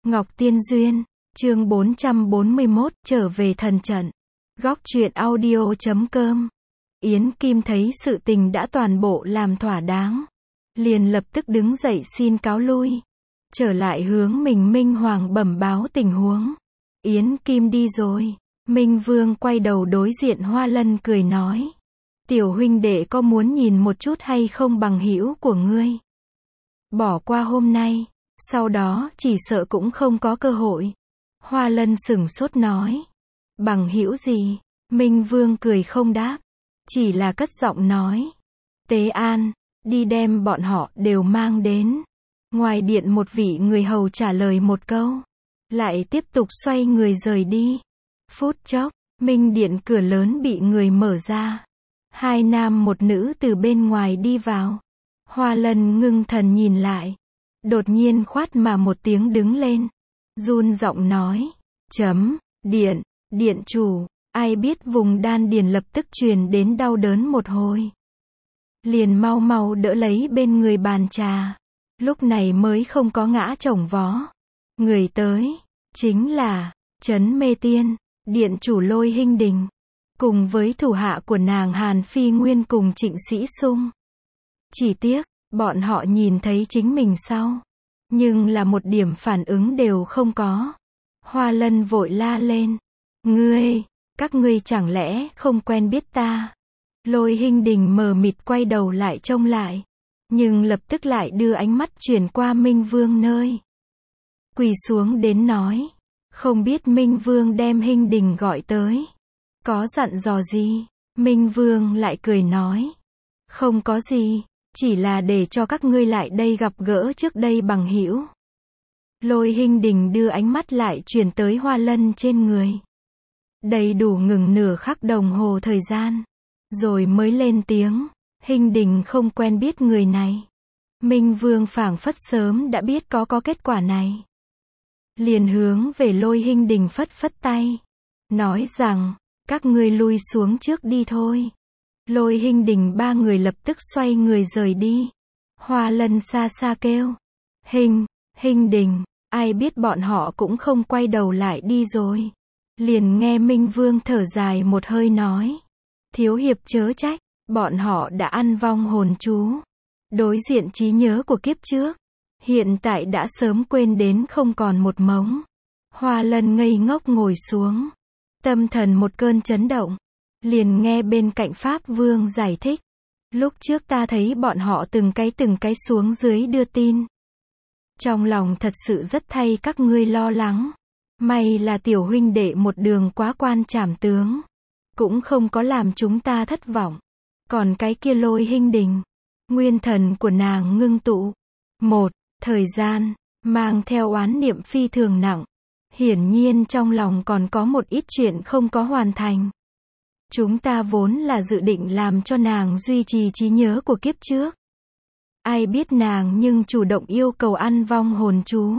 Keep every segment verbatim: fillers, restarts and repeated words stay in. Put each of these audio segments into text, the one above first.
Ngọc Tiên Duyên, chương bốn trăm bốn mươi mốt, trở về thần trận. Góc truyện audio chấm com. Yến Kim thấy sự tình đã toàn bộ làm thỏa đáng, liền lập tức đứng dậy xin cáo lui, trở lại hướng mình Minh Hoàng bẩm báo tình huống. Yến Kim đi rồi, Minh Vương quay đầu đối diện Hoa Lân cười nói: tiểu huynh đệ có muốn nhìn một chút hay không bằng hữu của ngươi? Bỏ qua hôm nay, sau đó chỉ sợ cũng không có cơ hội. Hoa Lân sửng sốt nói: bằng hữu gì? Minh Vương cười không đáp, chỉ là cất giọng nói: Tế An, đi đem bọn họ đều mang đến. Ngoài điện một vị người hầu trả lời một câu, lại tiếp tục xoay người rời đi. Phút chốc, Minh điện cửa lớn bị người mở ra. Hai nam một nữ từ bên ngoài đi vào. Hoa Lân ngưng thần nhìn lại, đột nhiên khoát mà một tiếng đứng lên, run giọng nói: chấm, điện, điện chủ. Ai biết vùng đan điền lập tức truyền đến đau đớn một hồi, liền mau mau đỡ lấy bên người bàn trà, lúc này mới không có ngã chồng vó. Người tới, chính là, Trấn Mê Tiên, điện chủ Lôi Hinh Đình, cùng với thủ hạ của nàng Hàn Phi Nguyên cùng Trịnh Sĩ Sung. Chỉ tiếc, bọn họ nhìn thấy chính mình sau, nhưng là một điểm phản ứng đều không có. Hoa Lân vội la lên: ngươi, các ngươi chẳng lẽ không quen biết ta? Lôi Hinh Đình mờ mịt quay đầu lại trông lại, nhưng lập tức lại đưa ánh mắt chuyển qua Minh Vương nơi. Quỳ xuống đến nói: không biết Minh Vương đem Hinh Đình gọi tới, có dặn dò gì? Minh Vương lại cười nói: không có gì, chỉ là để cho các ngươi lại đây gặp gỡ trước đây bằng hữu. Lôi Hinh Đình đưa ánh mắt lại chuyển tới Hoa Lân trên người. Đầy đủ ngừng nửa khắc đồng hồ thời gian, rồi mới lên tiếng: Hinh Đình không quen biết người này. Minh Vương phảng phất sớm đã biết có có kết quả này, liền hướng về Lôi Hinh Đình phất phất tay, nói rằng: các ngươi lui xuống trước đi thôi. Lôi Hinh Đình ba người lập tức xoay người rời đi. Hoa Lân xa xa kêu: Hinh, Hinh Đình. Ai biết bọn họ cũng không quay đầu lại đi rồi. Liền nghe Minh Vương thở dài một hơi nói: thiếu hiệp chớ trách, bọn họ đã ăn vong hồn chú. Đối diện trí nhớ của kiếp trước, hiện tại đã sớm quên đến không còn một mống. Hoa Lân ngây ngốc ngồi xuống, tâm thần một cơn chấn động. Liền nghe bên cạnh Pháp Vương giải thích: lúc trước ta thấy bọn họ từng cái từng cái xuống dưới đưa tin, trong lòng thật sự rất thay các ngươi lo lắng. May là tiểu huynh đệ một đường quá quan trảm tướng, cũng không có làm chúng ta thất vọng. Còn cái kia Lôi Hinh Đình, nguyên thần của nàng ngưng tụ một thời gian, mang theo oán niệm phi thường nặng, hiển nhiên trong lòng còn có một ít chuyện không có hoàn thành. Chúng ta vốn là dự định làm cho nàng duy trì trí nhớ của kiếp trước, ai biết nàng nhưng chủ động yêu cầu ăn vong hồn chú,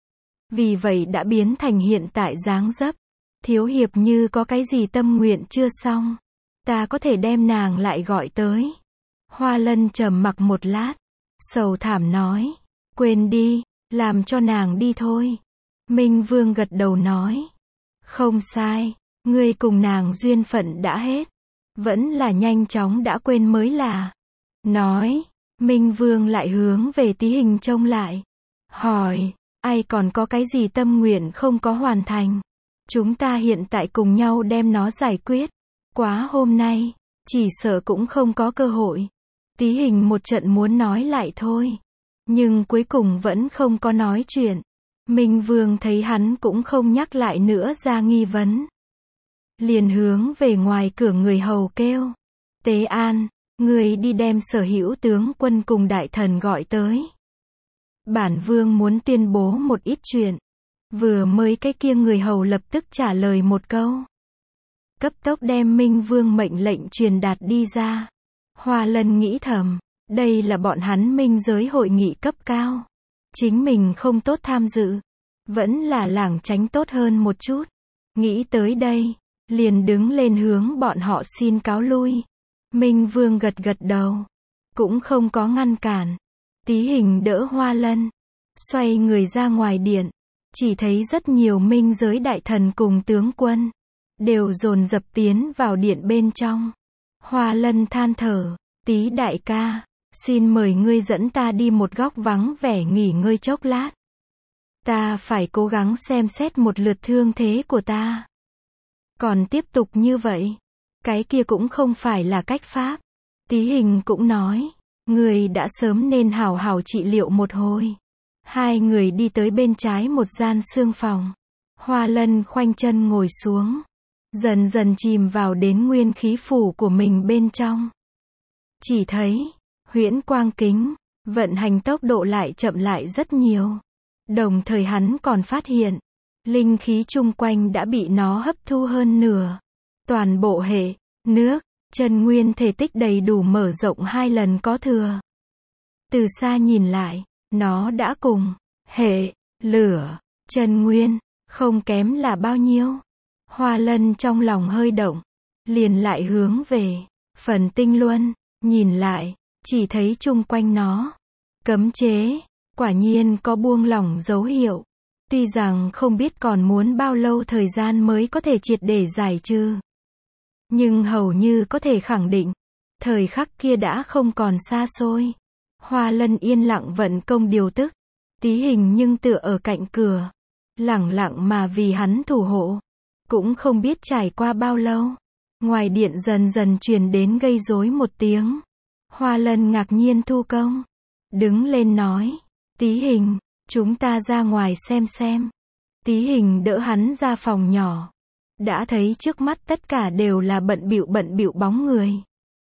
vì vậy đã biến thành hiện tại dáng dấp. Thiếu hiệp như có cái gì tâm nguyện chưa xong, ta có thể đem nàng lại gọi tới. Hoa Lân trầm mặc một lát, sầu thảm nói: quên đi, làm cho nàng đi thôi. Minh Vương gật đầu nói: không sai, ngươi cùng nàng duyên phận đã hết, vẫn là nhanh chóng đã quên mới là. Nói, Minh Vương lại hướng về Tí Hình trông lại, hỏi: ai còn có cái gì tâm nguyện không có hoàn thành? Chúng ta hiện tại cùng nhau đem nó giải quyết. Quá hôm nay, chỉ sợ cũng không có cơ hội. Tí Hình một trận muốn nói lại thôi, nhưng cuối cùng vẫn không có nói chuyện. Minh Vương thấy hắn cũng không nhắc lại nữa ra nghi vấn, liền hướng về ngoài cửa người hầu kêu: Tế An, người đi đem sở hữu tướng quân cùng đại thần gọi tới. Bản vương muốn tuyên bố một ít chuyện. Vừa mới cái kia người hầu lập tức trả lời một câu, cấp tốc đem Minh Vương mệnh lệnh truyền đạt đi ra. Hoa Lân nghĩ thầm, đây là bọn hắn minh giới hội nghị cấp cao, chính mình không tốt tham dự, vẫn là lảng tránh tốt hơn một chút. Nghĩ tới đây, liền đứng lên hướng bọn họ xin cáo lui. Minh Vương gật gật đầu, cũng không có ngăn cản. Tí Hình đỡ Hoa Lân, xoay người ra ngoài điện, chỉ thấy rất nhiều minh giới đại thần cùng tướng quân, đều dồn dập tiến vào điện bên trong. Hoa Lân than thở, Tý đại ca, xin mời ngươi dẫn ta đi một góc vắng vẻ nghỉ ngơi chốc lát. Ta phải cố gắng xem xét một lượt thương thế của ta. Còn tiếp tục như vậy, cái kia cũng không phải là cách pháp. Tý Hình cũng nói, người đã sớm nên hào hào trị liệu một hồi. Hai người đi tới bên trái một gian xương phòng. Hoa Lân khoanh chân ngồi xuống, dần dần chìm vào đến nguyên khí phủ của mình bên trong. Chỉ thấy, huyễn quang kính, vận hành tốc độ lại chậm lại rất nhiều. Đồng thời hắn còn phát hiện, linh khí chung quanh đã bị nó hấp thu hơn nửa. Toàn bộ hệ, nước, chân nguyên thể tích đầy đủ mở rộng hai lần có thừa. Từ xa nhìn lại, nó đã cùng, hệ, lửa, chân nguyên, không kém là bao nhiêu. Hoa Lân trong lòng hơi động, liền lại hướng về, phần tinh luân, nhìn lại, chỉ thấy chung quanh nó, cấm chế, quả nhiên có buông lỏng dấu hiệu. Tuy rằng không biết còn muốn bao lâu thời gian mới có thể triệt để giải trừ. Nhưng hầu như có thể khẳng định, thời khắc kia đã không còn xa xôi. Hoa Lân yên lặng vận công điều tức, Tý Hình nhưng tựa ở cạnh cửa, lẳng lặng mà vì hắn thủ hộ. Cũng không biết trải qua bao lâu, ngoài điện dần dần truyền đến gây rối một tiếng. Hoa Lân ngạc nhiên thu công, đứng lên nói, Tý Hình, chúng ta ra ngoài xem xem. Tý Hình đỡ hắn ra phòng nhỏ, đã thấy trước mắt tất cả đều là bận bịu bận bịu bóng người.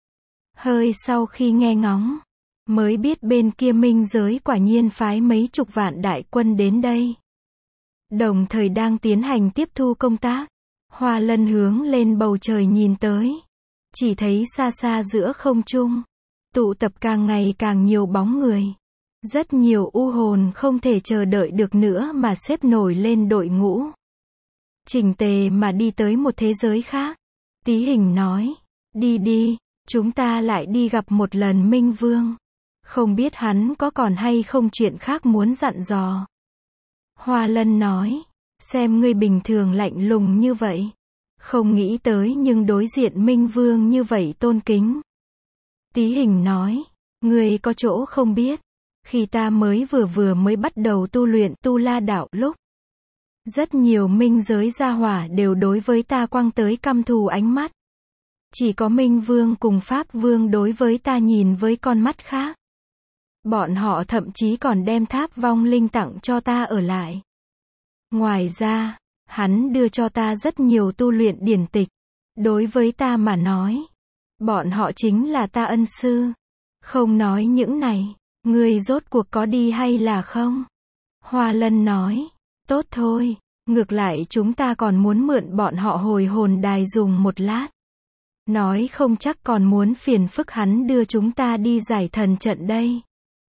Hơi sau khi nghe ngóng, mới biết bên kia minh giới quả nhiên phái mấy chục vạn đại quân đến đây. Đồng thời đang tiến hành tiếp thu công tác. Hoa Lân hướng lên bầu trời nhìn tới, chỉ thấy xa xa giữa không trung, tụ tập càng ngày càng nhiều bóng người. Rất nhiều u hồn không thể chờ đợi được nữa mà xếp nổi lên đội ngũ. Chỉnh tề mà đi tới một thế giới khác. Tý Hình nói, đi đi, chúng ta lại đi gặp một lần Minh Vương. Không biết hắn có còn hay không chuyện khác muốn dặn dò. Hoa Lân nói, xem ngươi bình thường lạnh lùng như vậy, không nghĩ tới nhưng đối diện Minh Vương như vậy tôn kính. Tý Hình nói, ngươi có chỗ không biết, khi ta mới vừa vừa mới bắt đầu tu luyện Tu La đạo lúc, rất nhiều minh giới gia hỏa đều đối với ta quăng tới căm thù ánh mắt. Chỉ có Minh Vương cùng Pháp Vương đối với ta nhìn với con mắt khác. Bọn họ thậm chí còn đem tháp vong linh tặng cho ta ở lại. Ngoài ra, hắn đưa cho ta rất nhiều tu luyện điển tịch. Đối với ta mà nói, bọn họ chính là ta ân sư. Không nói những này, ngươi rốt cuộc có đi hay là không? Hoa Lân nói, tốt thôi, ngược lại chúng ta còn muốn mượn bọn họ hồi hồn đài dùng một lát. Nói không chắc còn muốn phiền phức hắn đưa chúng ta đi giải thần trận đây.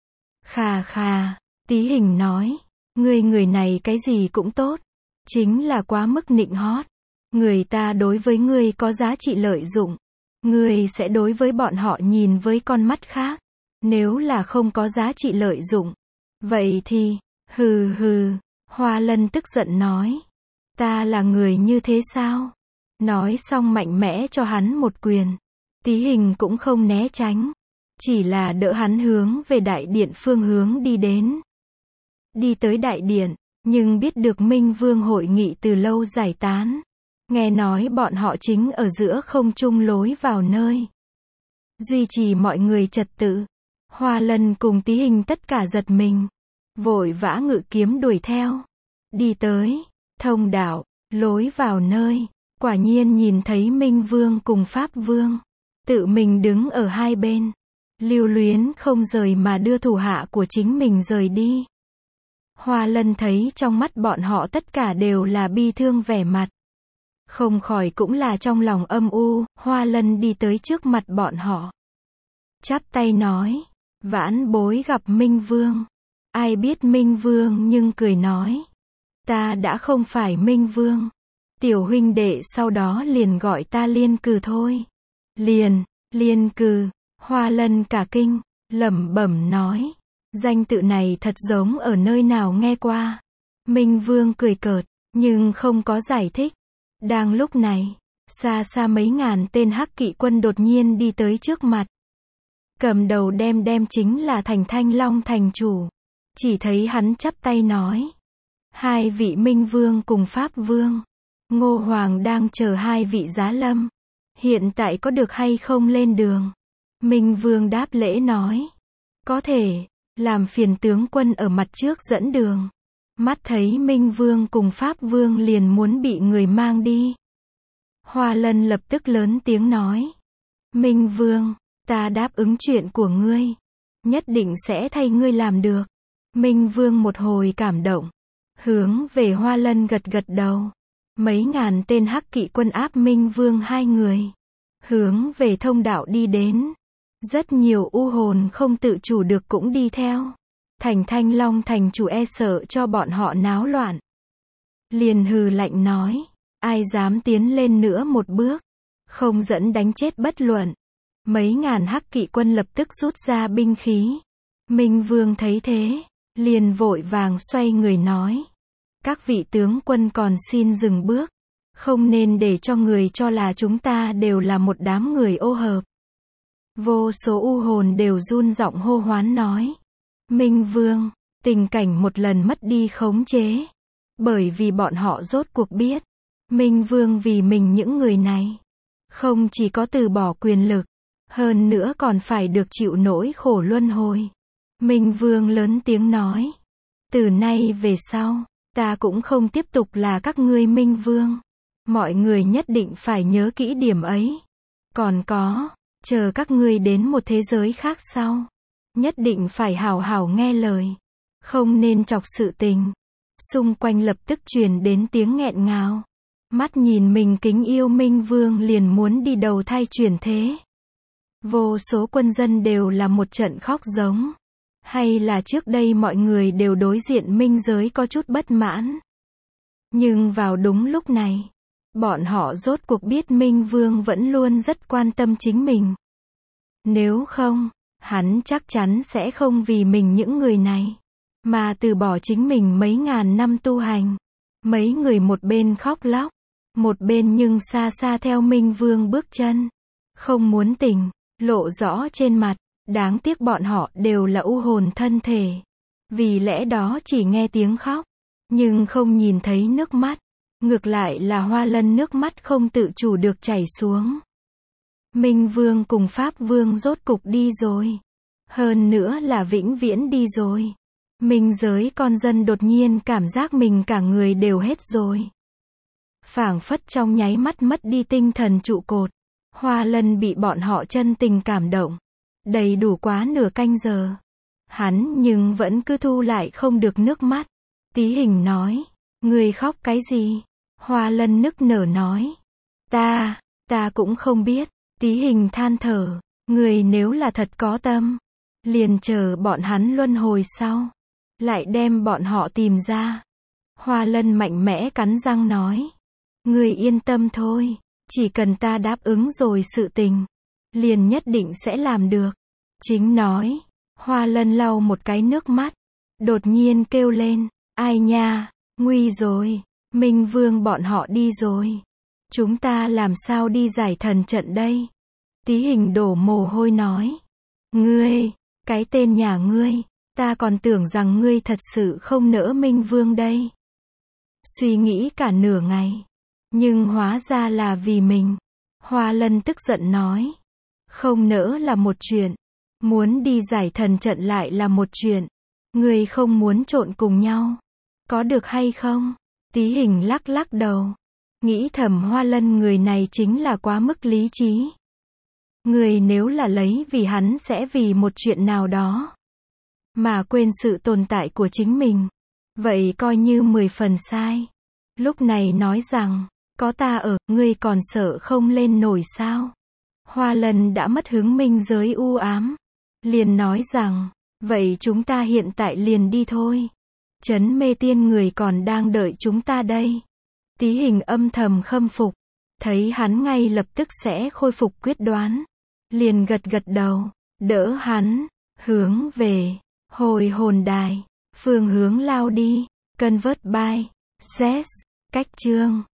Khà khà, Tý Hình nói, ngươi người này cái gì cũng tốt, chính là quá mức nịnh hót. Người ta đối với ngươi có giá trị lợi dụng, ngươi sẽ đối với bọn họ nhìn với con mắt khác. Nếu là không có giá trị lợi dụng, vậy thì, hừ hừ, Hoa Lân tức giận nói, ta là người như thế sao? Nói xong mạnh mẽ cho hắn một quyền. Tý Hình cũng không né tránh, chỉ là đỡ hắn hướng về đại điện phương hướng đi đến. Đi tới đại điện, nhưng biết được Minh Vương hội nghị từ lâu giải tán. Nghe nói bọn họ chính ở giữa không trung lối vào nơi duy trì mọi người trật tự. Hoa Lân cùng Tý Hình tất cả giật mình, vội vã ngự kiếm đuổi theo. Đi tới, thông đạo, lối vào nơi, quả nhiên nhìn thấy Minh Vương cùng Pháp Vương, tự mình đứng ở hai bên, lưu luyến không rời mà đưa thủ hạ của chính mình rời đi. Hoa Lân thấy trong mắt bọn họ tất cả đều là bi thương vẻ mặt. Không khỏi cũng là trong lòng âm u. Hoa Lân đi tới trước mặt bọn họ, chắp tay nói, vãn bối gặp Minh Vương. Ai biết Minh Vương nhưng cười nói, ta đã không phải Minh Vương. Tiểu huynh đệ sau đó liền gọi ta Liên Cừ thôi. Liền, Liên Cừ. Hoa Lân cả kinh, lẩm bẩm nói, danh tự này thật giống ở nơi nào nghe qua. Minh Vương cười cợt, nhưng không có giải thích. Đang lúc này, xa xa mấy ngàn tên hắc kỵ quân đột nhiên đi tới trước mặt. Cầm đầu đem đem chính là Thành Thanh Long thành chủ. Chỉ thấy hắn chắp tay nói. Hai vị Minh Vương cùng Pháp Vương. Ngô Hoàng đang chờ hai vị giá lâm. Hiện tại có được hay không lên đường? Minh Vương đáp lễ nói. Có thể, làm phiền tướng quân ở mặt trước dẫn đường. Mắt thấy Minh Vương cùng Pháp Vương liền muốn bị người mang đi. Hoa Lân lập tức lớn tiếng nói. Minh Vương, ta đáp ứng chuyện của ngươi. Nhất định sẽ thay ngươi làm được. Minh Vương một hồi cảm động. Hướng về Hoa Lân gật gật đầu. Mấy ngàn tên hắc kỵ quân áp Minh Vương hai người. Hướng về thông đạo đi đến. Rất nhiều u hồn không tự chủ được cũng đi theo. Thành Thanh Long thành chủ e sợ cho bọn họ náo loạn. Liền hừ lạnh nói. Ai dám tiến lên nữa một bước. Không dẫn đánh chết bất luận. Mấy ngàn hắc kỵ quân lập tức rút ra binh khí. Minh Vương thấy thế. Liền vội vàng xoay người nói. Các vị tướng quân còn xin dừng bước. Không nên để cho người cho là chúng ta đều là một đám người ô hợp. Vô số u hồn đều run giọng hô hoán nói. Minh Vương, tình cảnh một lần mất đi khống chế. Bởi vì bọn họ rốt cuộc biết. Minh Vương vì mình những người này. Không chỉ có từ bỏ quyền lực. Hơn nữa còn phải được chịu nỗi khổ luân hồi. Minh Vương lớn tiếng nói. Từ nay về sau, ta cũng không tiếp tục là các ngươi Minh Vương. Mọi người nhất định phải nhớ kỹ điểm ấy. Còn có, chờ các ngươi đến một thế giới khác sau. Nhất định phải hảo hảo nghe lời. Không nên chọc sự tình. Xung quanh lập tức truyền đến tiếng nghẹn ngào. Mắt nhìn mình kính yêu Minh Vương liền muốn đi đầu thai chuyển thế. Vô số quân dân đều là một trận khóc giống. Hay là trước đây mọi người đều đối diện minh giới có chút bất mãn. Nhưng vào đúng lúc này, bọn họ rốt cuộc biết Minh Vương vẫn luôn rất quan tâm chính mình. Nếu không, hắn chắc chắn sẽ không vì mình những người này, mà từ bỏ chính mình mấy ngàn năm tu hành. Mấy người một bên khóc lóc, một bên nhưng xa xa theo Minh Vương bước chân. Không muốn tỉnh, lộ rõ trên mặt. Đáng tiếc bọn họ đều là u hồn thân thể. Vì lẽ đó chỉ nghe tiếng khóc, nhưng không nhìn thấy nước mắt. Ngược lại là Hoa Lân nước mắt không tự chủ được chảy xuống. Minh Vương cùng Pháp Vương rốt cục đi rồi. Hơn nữa là vĩnh viễn đi rồi. Minh giới con dân đột nhiên cảm giác mình cả người đều hết rồi. Phảng phất trong nháy mắt mất đi tinh thần trụ cột. Hoa Lân bị bọn họ chân tình cảm động. Đầy đủ quá nửa canh giờ. Hắn nhưng vẫn cứ thu lại không được nước mắt. Tí Hình nói. Người khóc cái gì? Hoa Lân nức nở nói. Ta, ta cũng không biết. Tí Hình than thở. Người nếu là thật có tâm. Liền chờ bọn hắn luân hồi sau. Lại đem bọn họ tìm ra. Hoa Lân mạnh mẽ cắn răng nói. Người yên tâm thôi. Chỉ cần ta đáp ứng rồi sự tình. Liền nhất định sẽ làm được. Chính nói. Hoa Lân lau một cái nước mắt. Đột nhiên kêu lên. Ai nha, nguy rồi. Minh Vương bọn họ đi rồi. Chúng ta làm sao đi giải thần trận đây? Tí Hình đổ mồ hôi nói. Ngươi, cái tên nhà ngươi. Ta còn tưởng rằng ngươi thật sự không nỡ Minh Vương đây. Suy nghĩ cả nửa ngày. Nhưng hóa ra là vì mình. Hoa Lân tức giận nói. Không nỡ là một chuyện. Muốn đi giải thần trận lại là một chuyện. Ngươi không muốn trộn cùng nhau. Có được hay không? Tí Hình lắc lắc đầu. Nghĩ thầm Hoa Lân người này chính là quá mức lý trí. Người nếu là lấy vì hắn sẽ vì một chuyện nào đó. Mà quên sự tồn tại của chính mình. Vậy coi như mười phần sai. Lúc này nói rằng. Có ta ở, ngươi còn sợ không lên nổi sao? Hoa Lân đã mất hứng minh giới u ám. Liền nói rằng. Vậy chúng ta hiện tại liền đi thôi. Trấn Mê Tiên người còn đang đợi chúng ta đây. Tí Hình âm thầm khâm phục. Thấy hắn ngay lập tức sẽ khôi phục quyết đoán. Liền gật gật đầu. Đỡ hắn. Hướng về. Hồi hồn đài. Phương hướng lao đi. Convert by. Ses. Cách chương.